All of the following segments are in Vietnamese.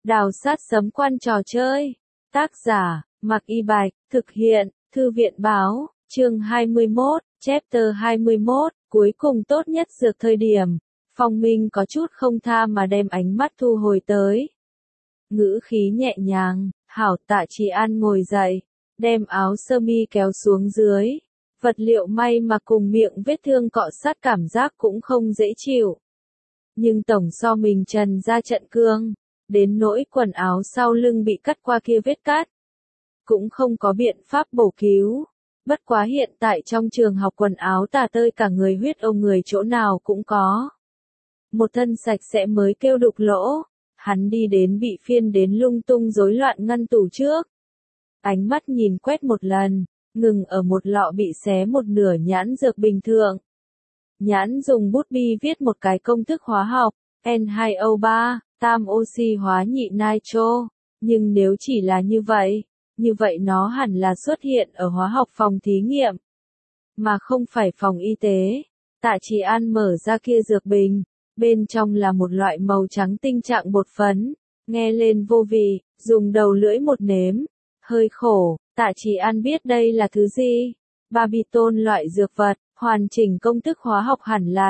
Đào sát sấm quan trò chơi. Tác giả, Mạc Y Bạch, thực hiện, Thư viện báo, chương 21, chapter 21, cuối cùng tốt nhất dược thời điểm. Phong Minh có chút không tha mà đem ánh mắt thu hồi tới. Ngữ khí nhẹ nhàng, hảo Tạ Trì An ngồi dậy, đem áo sơ mi kéo xuống dưới. Vật liệu may mà cùng miệng vết thương cọ sát cảm giác cũng không dễ chịu. Nhưng tổng so mình trần ra trận cương, đến nỗi quần áo sau lưng bị cắt qua kia vết cắt. Cũng không có biện pháp bổ cứu. Bất quá hiện tại trong trường học quần áo tả tơi cả người huyết ông người chỗ nào cũng có. Một thân sạch sẽ mới kêu đục lỗ. Hắn đi đến bị phiên đến lung tung rối loạn ngăn tủ trước. Ánh mắt nhìn quét một lần, ngừng ở một lọ bị xé một nửa nhãn dược bình thường. Nhãn dùng bút bi viết một cái công thức hóa học, N2O3, tam oxy hóa nhị nitro. Nhưng nếu chỉ là như vậy nó hẳn là xuất hiện ở hóa học phòng thí nghiệm, mà không phải phòng y tế. Tạ Trì An mở ra kia dược bình, bên trong là một loại màu trắng tinh trạng bột phấn, nghe lên vô vị, dùng đầu lưỡi một nếm, hơi khổ. Tạ Trì An biết đây là thứ gì? Barbiton loại dược vật, hoàn chỉnh công thức hóa học hẳn là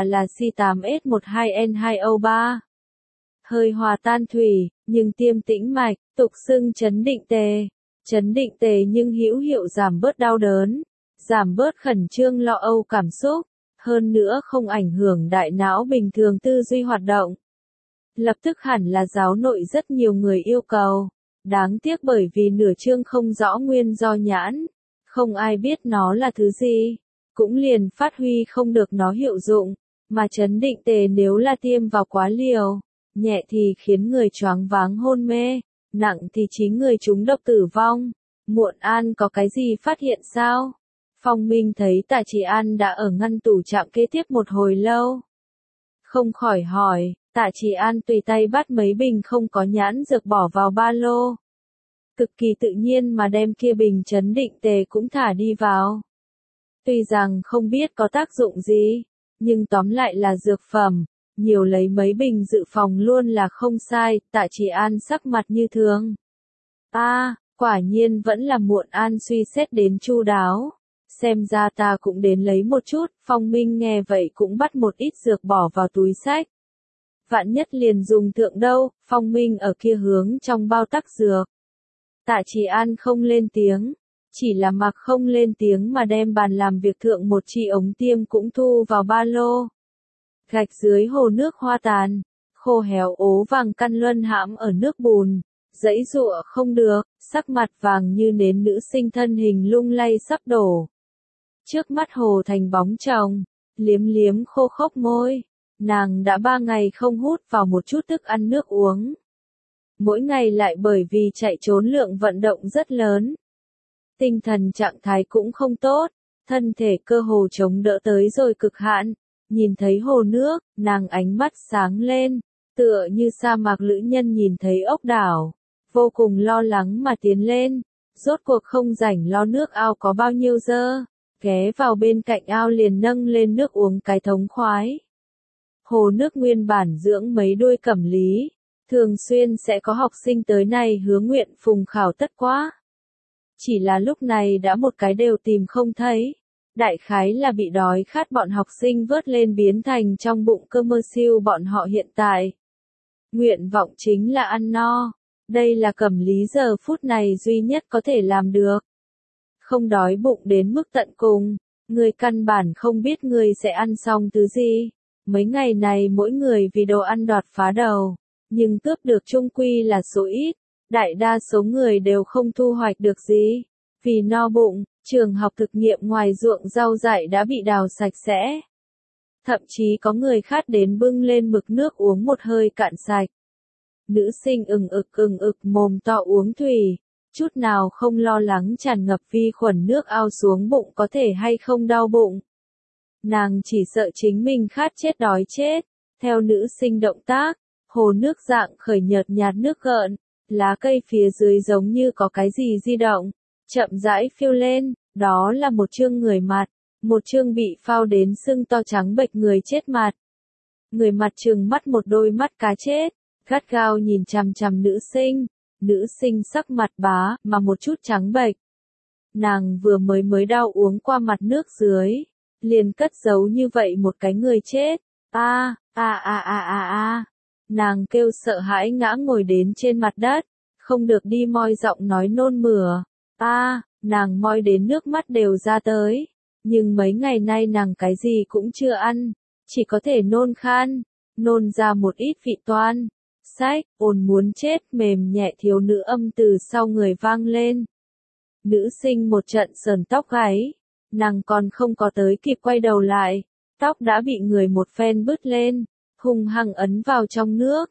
C8S12N2O3. Hơi hòa tan thủy, nhưng tiêm tĩnh mạch, tục xưng chấn định tề. Chấn định tề nhưng hữu hiệu giảm bớt đau đớn, giảm bớt khẩn trương lo âu cảm xúc, hơn nữa không ảnh hưởng đại não bình thường tư duy hoạt động. Lập tức hẳn là giáo nội rất nhiều người yêu cầu. Đáng tiếc bởi vì nửa chương không rõ nguyên do nhãn, không ai biết nó là thứ gì, cũng liền phát huy không được nó hiệu dụng, mà chấn định tề nếu là tiêm vào quá liều, nhẹ thì khiến người choáng váng hôn mê, nặng thì chí người trúng độc tử vong. Muộn An có cái gì phát hiện sao? Phong Minh thấy Tạ Trì An đã ở ngăn tủ trạm kế tiếp một hồi lâu. Không khỏi hỏi, Tạ Trì An tùy tay bắt mấy bình không có nhãn dược bỏ vào ba lô. Cực kỳ tự nhiên mà đem kia bình chấn định tề cũng thả đi vào. Tuy rằng không biết có tác dụng gì, nhưng tóm lại là dược phẩm, nhiều lấy mấy bình dự phòng luôn là không sai. Tạ Trì An sắc mặt như thường. Quả nhiên vẫn là Muộn An suy xét đến chu đáo. Xem ra ta cũng đến lấy một chút. Phong Minh nghe vậy cũng bắt một ít dược bỏ vào túi xách. Vạn nhất liền dùng thượng đâu. Phong Minh ở kia hướng trong bao tắc dược. Tạ Trì An không lên tiếng, chỉ là mặc không lên tiếng mà đem bàn làm việc thượng một chi ống tiêm cũng thu vào ba lô. Gạch dưới hồ nước hoa tàn, khô héo ố vàng căn luân hãm ở nước bùn, giãy giụa không được, sắc mặt vàng như nến nữ sinh thân hình lung lay sắp đổ. Trước mắt hồ thành bóng chồng, liếm liếm khô khốc môi, nàng đã 3 ngày không hút vào một chút thức ăn nước uống. Mỗi ngày lại bởi vì chạy trốn lượng vận động rất lớn. Tinh thần trạng thái cũng không tốt, thân thể cơ hồ chống đỡ tới rồi cực hạn. Nhìn thấy hồ nước, nàng ánh mắt sáng lên, tựa như sa mạc lữ nhân nhìn thấy ốc đảo. Vô cùng lo lắng mà tiến lên, rốt cuộc không rảnh lo nước ao có bao nhiêu dơ, ghé vào bên cạnh ao liền nâng lên nước uống cái thống khoái. Hồ nước nguyên bản dưỡng mấy đuôi cẩm lý, thường xuyên sẽ có học sinh tới này hứa nguyện phùng khảo tất quá. Chỉ là lúc này đã một cái đều tìm không thấy. Đại khái là bị đói khát bọn học sinh vớt lên biến thành trong bụng cơ mơ siêu bọn họ hiện tại. Nguyện vọng chính là ăn no. Đây là Cẩm Lý giờ phút này duy nhất có thể làm được. Không đói bụng đến mức tận cùng, người căn bản không biết người sẽ ăn xong thứ gì. Mấy ngày này mỗi người vì đồ ăn đoạt phá đầu, nhưng cướp được chung quy là số ít. Đại đa số người đều không thu hoạch được gì. Vì no bụng, trường học thực nghiệm ngoài ruộng rau dại đã bị đào sạch sẽ. Thậm chí có người khát đến bưng lên mực nước uống một hơi cạn sạch. Nữ sinh ừng ực mồm to uống thủy, chút nào không lo lắng tràn ngập vi khuẩn nước ao xuống bụng có thể hay không đau bụng. Nàng chỉ sợ chính mình khát chết đói chết. Theo nữ sinh động tác, hồ nước dạng khởi nhợt nhạt nước gợn, lá cây phía dưới giống như có cái gì di động, chậm rãi phiêu lên, đó là một chương người mặt, một chương bị phao đến sưng to trắng bệch người chết mặt. Người mặt trừng mắt một đôi mắt cá chết, gắt gao nhìn chằm chằm nữ sinh sắc mặt bá mà một chút trắng bệch. Nàng vừa mới đau uống qua mặt nước dưới, liền cất giấu như vậy một cái người chết. Nàng kêu sợ hãi ngã ngồi đến trên mặt đất, không được đi moi giọng nói nôn mửa. Nàng moi đến nước mắt đều ra tới, nhưng mấy ngày nay nàng cái gì cũng chưa ăn, chỉ có thể nôn khan, nôn ra một ít vị toan. Sách, ồn muốn chết, mềm nhẹ thiếu nữ âm từ sau người vang lên. Nữ sinh một trận sờn tóc gáy, nàng còn không có tới kịp quay đầu lại, tóc đã bị người một phen bứt lên, hung hăng ấn vào trong nước.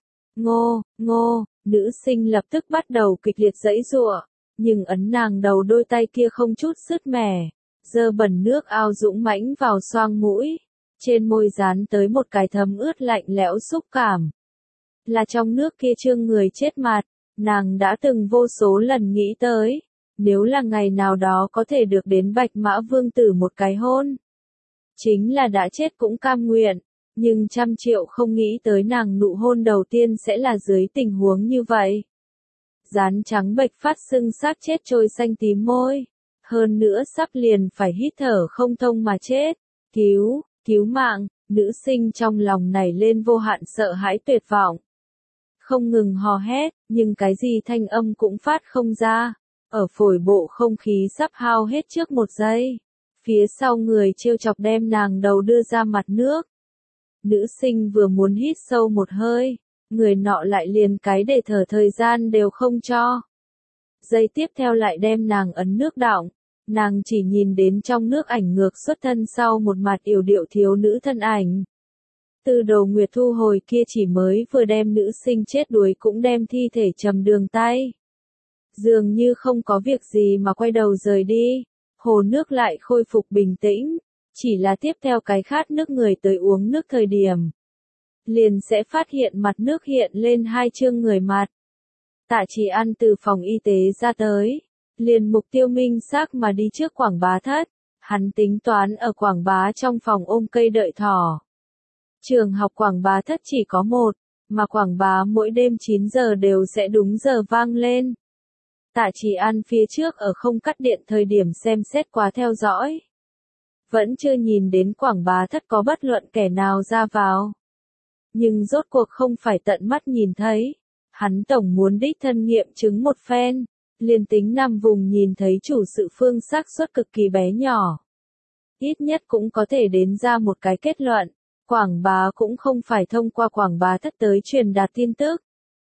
Ngô, nữ sinh lập tức bắt đầu kịch liệt giãy giụa, nhưng ấn nàng đầu đôi tay kia không chút sứt mẻ, dơ bẩn nước ao dũng mãnh vào xoang mũi, trên môi dán tới một cái thấm ướt lạnh lẽo xúc cảm. Là trong nước kia trương người chết mặt, nàng đã từng vô số lần nghĩ tới, nếu là ngày nào đó có thể được đến Bạch Mã Vương tử một cái hôn, chính là đã chết cũng cam nguyện, nhưng 100.000.000 không nghĩ tới nàng nụ hôn đầu tiên sẽ là dưới tình huống như vậy. Dán trắng bệch phát sưng xác chết trôi xanh tím môi, hơn nữa sắp liền phải hít thở không thông mà chết. Cứu mạng, nữ sinh trong lòng nảy lên vô hạn sợ hãi tuyệt vọng. Không ngừng hò hét, nhưng cái gì thanh âm cũng phát không ra. Ở phổi bộ không khí sắp hao hết trước một giây. Phía sau người trêu chọc đem nàng đầu đưa ra mặt nước. Nữ sinh vừa muốn hít sâu một hơi, người nọ lại liền cái để thở thời gian đều không cho. Giây tiếp theo lại đem nàng ấn nước đọng, nàng chỉ nhìn đến trong nước ảnh ngược xuất thân sau một mặt yểu điệu thiếu nữ thân ảnh. Từ đầu Nguyệt thu hồi kia chỉ mới vừa đem nữ sinh chết đuối cũng đem thi thể trầm đường tay. Dường như không có việc gì mà quay đầu rời đi, hồ nước lại khôi phục bình tĩnh, chỉ là tiếp theo cái khát nước người tới uống nước thời điểm. Liền sẽ phát hiện mặt nước hiện lên hai chương người mặt. Tạ Chỉ An từ phòng y tế ra tới, liền mục tiêu minh xác mà đi trước Quảng Bá thất, hắn tính toán ở Quảng Bá trong phòng ôm cây đợi thỏ. Trường học Quảng Bá thất chỉ có một, mà Quảng Bá mỗi đêm 9 giờ đều sẽ đúng giờ vang lên. Tạ Chỉ An phía trước ở không cắt điện thời điểm xem xét quá theo dõi. Vẫn chưa nhìn đến Quảng Bá thất có bất luận kẻ nào ra vào. Nhưng rốt cuộc không phải tận mắt nhìn thấy. Hắn tổng muốn đích thân nghiệm chứng một phen. Liên tính nằm vùng nhìn thấy chủ sự phương xác suất cực kỳ bé nhỏ. Ít nhất cũng có thể đến ra một cái kết luận. Quảng Bá cũng không phải thông qua Quảng Bá thất tới truyền đạt tin tức.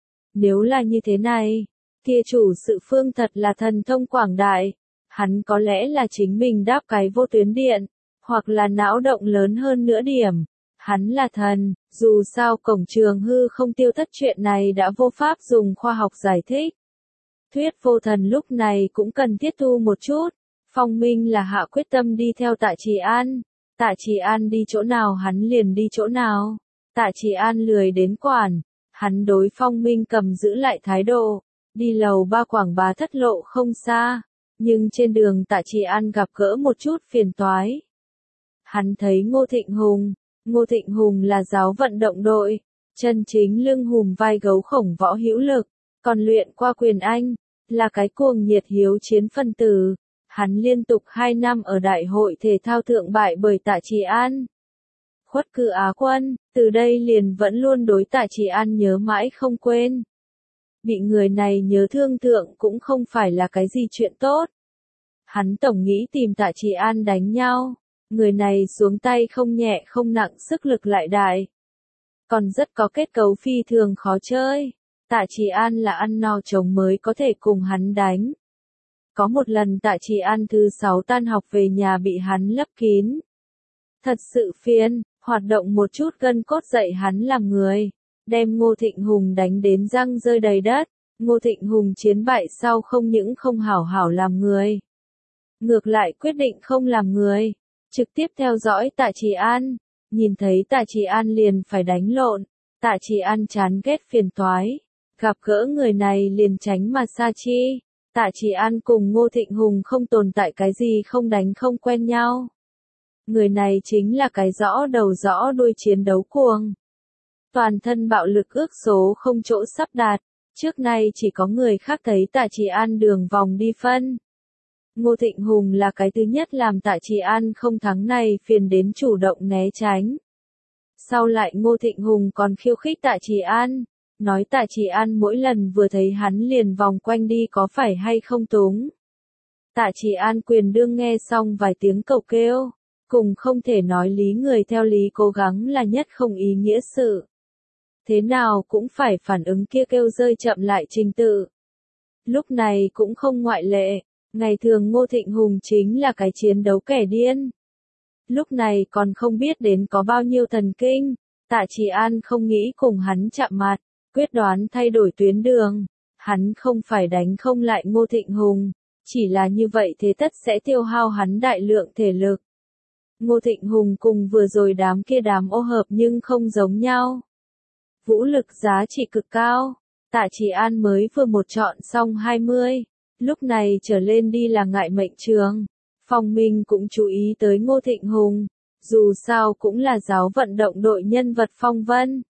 Nếu là như thế này, kia chủ sự phương thật là thần thông quảng đại. Hắn có lẽ là chính mình đáp cái vô tuyến điện, hoặc là não động lớn hơn nữa điểm. Hắn là thần, dù sao cổng trường hư không tiêu thất chuyện này đã vô pháp dùng khoa học giải thích. Thuyết vô thần lúc này cũng cần tiếp thu một chút. Phong Minh là hạ quyết tâm đi theo Tạ Chỉ An. Tạ Chỉ An đi chỗ nào hắn liền đi chỗ nào. Tạ Chỉ An lười đến quản. Hắn đối Phong Minh cầm giữ lại thái độ. Đi lầu 3 Quảng Bá thất lộ không xa. Nhưng trên đường Tạ Chỉ An gặp gỡ một chút phiền toái. Hắn thấy Ngô Thịnh Hùng. Ngô Thịnh Hùng là giáo vận động đội. Chân chính lưng hùm vai gấu khổng võ hữu lực. Còn luyện qua quyền Anh. Là cái cuồng nhiệt hiếu chiến phân tử. Hắn liên tục 2 năm ở đại hội thể thao thượng bại bởi Tạ Chỉ An. Khuất cử Á quân, từ đây liền vẫn luôn đối Tạ Chỉ An nhớ mãi không quên. Bị người này nhớ thương thượng cũng không phải là cái gì chuyện tốt. Hắn tổng nghĩ tìm Tạ Chỉ An đánh nhau. Người này xuống tay không nhẹ không nặng sức lực lại đại. Còn rất có kết cấu phi thường khó chơi. Tạ Chỉ An là ăn no trống mới có thể cùng hắn đánh. Có một lần Tạ Chỉ An thứ 6 tan học về nhà bị hắn lấp kín. Thật sự phiền, hoạt động một chút gân cốt dạy hắn làm người. Đem Ngô Thịnh Hùng đánh đến răng rơi đầy đất. Ngô Thịnh Hùng chiến bại sau không những không hảo hảo làm người. Ngược lại quyết định không làm người. Trực tiếp theo dõi Tạ Chỉ An. Nhìn thấy Tạ Chỉ An liền phải đánh lộn. Tạ Chỉ An chán ghét phiền toái. Gặp gỡ người này liền tránh mà xa chi. Tạ Chỉ An cùng Ngô Thịnh Hùng không tồn tại cái gì không đánh không quen nhau. Người này chính là cái rõ đầu rõ đuôi chiến đấu cuồng. toàn thân bạo lực ước số không chỗ sắp đạt, trước nay chỉ có người khác thấy Tạ Trì An đường vòng đi phân. Ngô Thịnh Hùng là cái thứ nhất làm Tạ Trì An không thắng này phiền đến chủ động né tránh. Sau lại Ngô Thịnh Hùng còn khiêu khích Tạ Trì An, nói Tạ Trì An mỗi lần vừa thấy hắn liền vòng quanh đi có phải hay không túng. Tạ Trì An quyền đương nghe xong vài tiếng cầu kêu, cùng không thể nói lý người theo lý cố gắng là nhất không ý nghĩa sự. Thế nào cũng phải phản ứng kia kêu rơi chậm lại trình tự. Lúc này cũng không ngoại lệ, ngày thường Ngô Thịnh Hùng chính là cái chiến đấu kẻ điên. Lúc này còn không biết đến có bao nhiêu thần kinh, Tạ Trì An không nghĩ cùng hắn chạm mặt, quyết đoán thay đổi tuyến đường. Hắn không phải đánh không lại Ngô Thịnh Hùng, chỉ là như vậy thế tất sẽ tiêu hao hắn đại lượng thể lực. Ngô Thịnh Hùng cùng vừa rồi đám kia đám ô hợp nhưng không giống nhau. Vũ lực giá trị cực cao, Tạ Trì An mới vừa một chọn xong 20, lúc này trở lên đi là ngại mệnh trường. Phong Minh cũng chú ý tới Ngô Thịnh Hùng, dù sao cũng là giáo vận động đội nhân vật phong vân.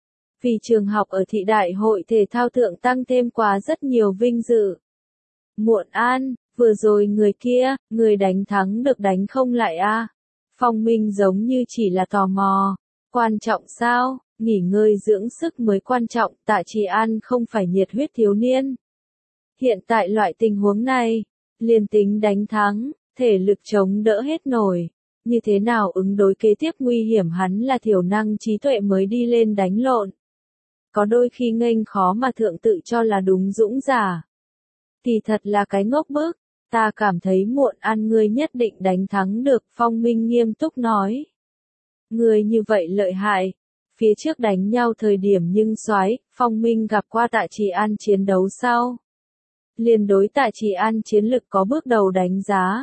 Vì trường học ở thị đại hội thể thao thượng tăng thêm quá rất nhiều vinh dự. Muộn An, vừa rồi người kia, người đánh thắng được đánh không lại a? Phong Minh giống như chỉ là tò mò. Quan trọng sao? Nghỉ ngơi dưỡng sức mới quan trọng, Tạ Trì An không phải nhiệt huyết thiếu niên. Hiện tại loại tình huống này, liền tính đánh thắng, thể lực chống đỡ hết nổi. Như thế nào ứng đối kế tiếp nguy hiểm hắn là thiểu năng trí tuệ mới đi lên đánh lộn. Có đôi khi nghênh khó mà thượng tự cho là đúng dũng giả. Thì thật là cái ngốc bức, ta cảm thấy Muộn An ngươi nhất định đánh thắng được, Phong Minh nghiêm túc nói. Ngươi như vậy lợi hại. Phía trước đánh nhau thời điểm nhưng soái, Phong Minh gặp qua Tạ Trì An chiến đấu sau. Liền đối Tạ Trì An chiến lực có bước đầu đánh giá.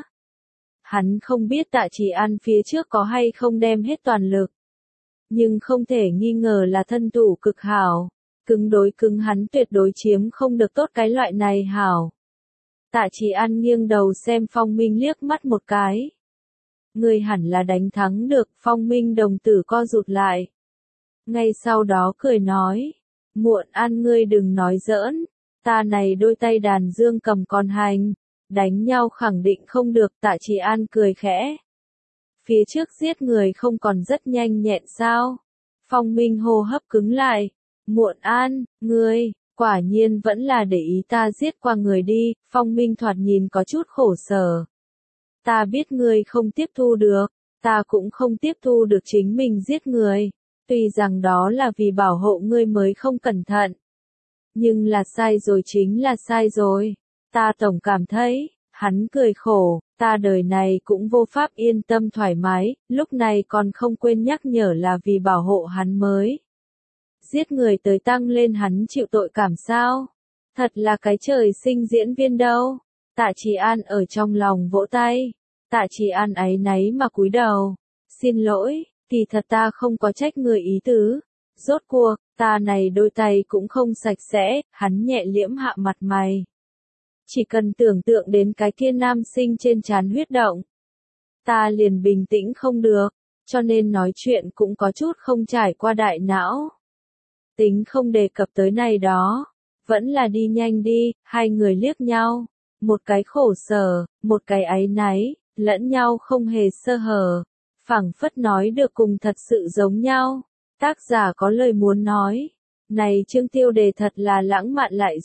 Hắn không biết Tạ Trì An phía trước có hay không đem hết toàn lực. Nhưng không thể nghi ngờ là thân thủ cực hảo. Cứng đối cứng hắn tuyệt đối chiếm không được tốt cái loại này hảo. Tạ Trì An nghiêng đầu xem Phong Minh liếc mắt một cái. Ngươi hẳn là đánh thắng được, Phong Minh đồng tử co rụt lại. Ngay sau đó cười nói, Muộn An ngươi đừng nói giỡn, ta này đôi tay đàn dương cầm con hành, đánh nhau khẳng định không được. Tạ Trì An cười khẽ. Phía trước giết người không còn rất nhanh nhẹn sao? Phong Minh hô hấp cứng lại. Muộn An, ngươi, quả nhiên vẫn là để ý ta giết qua người đi. Phong Minh thoạt nhìn có chút khổ sở. Ta biết ngươi không tiếp thu được, ta cũng không tiếp thu được chính mình giết người. Tuy rằng đó là vì bảo hộ ngươi mới không cẩn thận. Nhưng là sai rồi chính là sai rồi. Ta tổng cảm thấy, hắn cười khổ, ta đời này cũng vô pháp yên tâm thoải mái, lúc này còn không quên nhắc nhở là vì bảo hộ hắn mới. Giết người tới tăng lên hắn chịu tội cảm sao? Thật là cái trời sinh diễn viên đâu. Tạ Trì An ở trong lòng vỗ tay. Tạ Trì An áy náy mà cúi đầu. Xin lỗi, kỳ thật ta không có trách người ý tứ. Rốt cuộc, ta này đôi tay cũng không sạch sẽ, hắn nhẹ liễm hạ mặt mày. Chỉ cần tưởng tượng đến cái kia nam sinh trên trán huyết động. Ta liền bình tĩnh không được, cho nên nói chuyện cũng có chút không trải qua đại não. Tính không đề cập tới này đó, vẫn là đi nhanh đi. Hai người liếc nhau, một cái khổ sở, một cái áy náy, lẫn nhau không hề sơ hở, phảng phất nói được cùng thật sự giống nhau. Tác giả có lời muốn nói, này chương tiêu đề thật là lãng mạn lại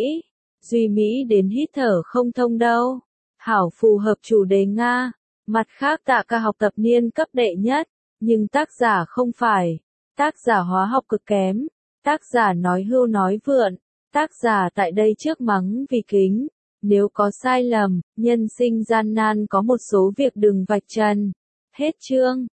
duy mỹ đến hít thở không thông đâu. Hảo phù hợp chủ đề Nga. Mặt khác Tạ ca học tập niên cấp đệ nhất, nhưng tác giả không phải. Tác giả hóa học cực kém. Tác giả nói hưu nói vượn. Tác giả tại đây trước mắng vì kính. Nếu có sai lầm, nhân sinh gian nan có một số việc đừng vạch trần. Hết chương.